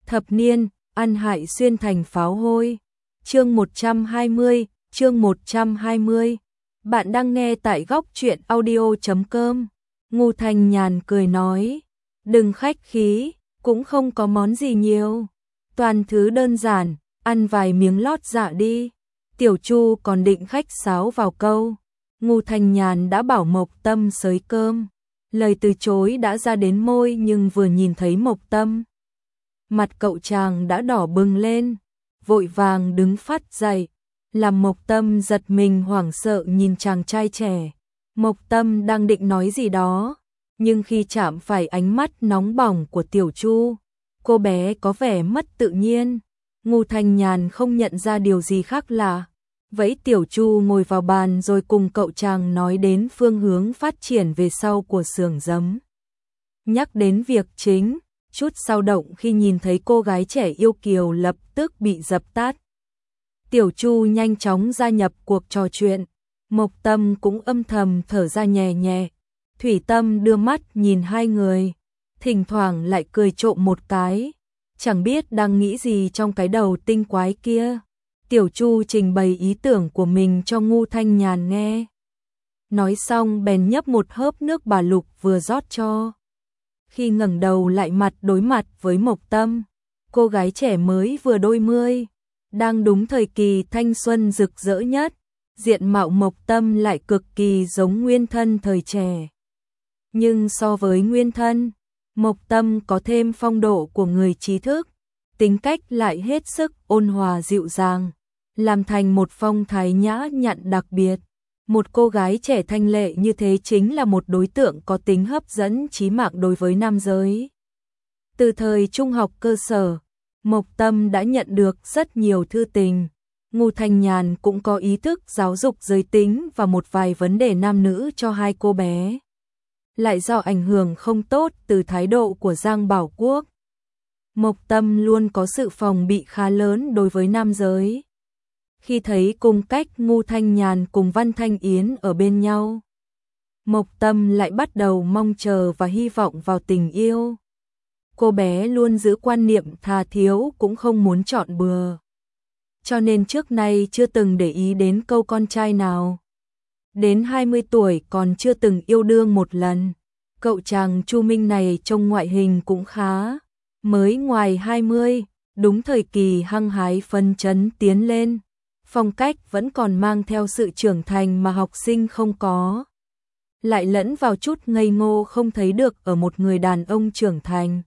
Thập niên, ăn hại xuyên thành pháo hôi. Chương 120. Bạn đang nghe tại góc truyện audio.com. Ngô Thanh Nhàn cười nói, đừng khách khí, cũng không có món gì nhiều. Toàn thứ đơn giản, ăn vài miếng lót dạ đi. Tiểu Chu còn định khách sáo vào câu. Ngô Thanh Nhàn đã bảo Mộc Tâm xới cơm. Lời từ chối đã ra đến môi nhưng vừa nhìn thấy Mộc Tâm, mặt cậu chàng đã đỏ bừng lên, vội vàng đứng phắt dậy, làm Mộc Tâm giật mình hoảng sợ nhìn chàng trai trẻ. Mộc Tâm đang định nói gì đó, nhưng khi chạm phải ánh mắt nóng bỏng của Tiểu Chu, cô bé có vẻ mất tự nhiên. Ngô Thanh Nhàn không nhận ra điều gì khác lạ, vẫy Tiểu Chu ngồi vào bàn rồi cùng cậu chàng nói đến phương hướng phát triển về sau của xưởng giấm. Nhắc đến việc chính, chút dao động khi nhìn thấy cô gái trẻ yêu kiều lập tức bị dập tắt. Tiểu Chu nhanh chóng gia nhập cuộc trò chuyện, Mộc Tâm cũng âm thầm thở ra nhẹ nhẹ. Thủy Tâm đưa mắt nhìn hai người, thỉnh thoảng lại cười trộm một cái, chẳng biết đang nghĩ gì trong cái đầu tinh quái kia. Tiểu Chu trình bày ý tưởng của mình cho Ngô Thanh Nhàn nghe. Nói xong bèn nhấp một hớp nước bà Lục vừa rót cho. Khi ngẩng đầu lại mặt đối mặt với Mộc Tâm, cô gái trẻ mới vừa đôi mươi, đang đúng thời kỳ thanh xuân rực rỡ nhất, diện mạo Mộc Tâm lại cực kỳ giống Nguyên Thân thời trẻ. Nhưng so với Nguyên Thân, Mộc Tâm có thêm phong độ của người trí thức, tính cách lại hết sức ôn hòa dịu dàng, làm thành một phong thái nhã nhặn đặc biệt. Một cô gái trẻ thanh lệ như thế chính là một đối tượng có tính hấp dẫn chí mạng đối với nam giới. Từ thời trung học cơ sở, Mộc Tâm đã nhận được rất nhiều thư tình. Ngô Thanh Nhàn cũng có ý thức giáo dục giới tính và một vài vấn đề nam nữ cho hai cô bé. Lại do ảnh hưởng không tốt từ thái độ của Giang Bảo Quốc, Mộc Tâm luôn có sự phòng bị khá lớn đối với nam giới. Khi thấy cung cách Ngô Thanh Nhàn cùng Văn Thanh Yến ở bên nhau, Mộc Tâm lại bắt đầu mong chờ và hy vọng vào tình yêu. Cô bé luôn giữ quan niệm thà thiếu cũng không muốn chọn bừa, cho nên trước nay chưa từng để ý đến câu con trai nào. Đến 20 tuổi còn chưa từng yêu đương một lần. Cậu chàng Chu Minh này trông ngoại hình cũng khá, mới ngoài 20, đúng thời kỳ hăng hái phấn chấn tiến lên. Phong cách vẫn còn mang theo sự trưởng thành mà học sinh không có, lại lẫn vào chút ngây ngô không thấy được ở một người đàn ông trưởng thành.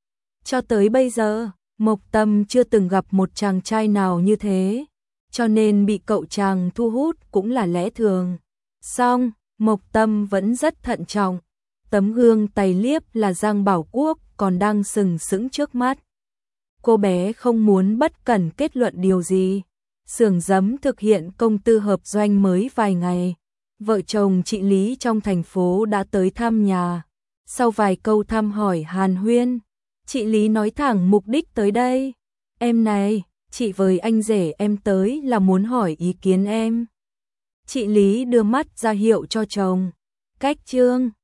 Cho tới bây giờ, Mộc Tâm chưa từng gặp một chàng trai nào như thế, cho nên bị cậu chàng thu hút cũng là lẽ thường. Song, Mộc Tâm vẫn rất thận trọng, tấm gương tài liếp là Giang Bảo Quốc còn đang sừng sững trước mắt. Cô bé không muốn bất cẩn kết luận điều gì. Xưởng giấm thực hiện công tư hợp doanh mới vài ngày, vợ chồng chị Lý trong thành phố đã tới thăm nhà. Sau vài câu thăm hỏi hàn huyên, chị Lý nói thẳng mục đích tới đây. Em này, chị với anh rể em tới là muốn hỏi ý kiến em. Chị Lý đưa mắt ra hiệu cho chồng. Cách Trương,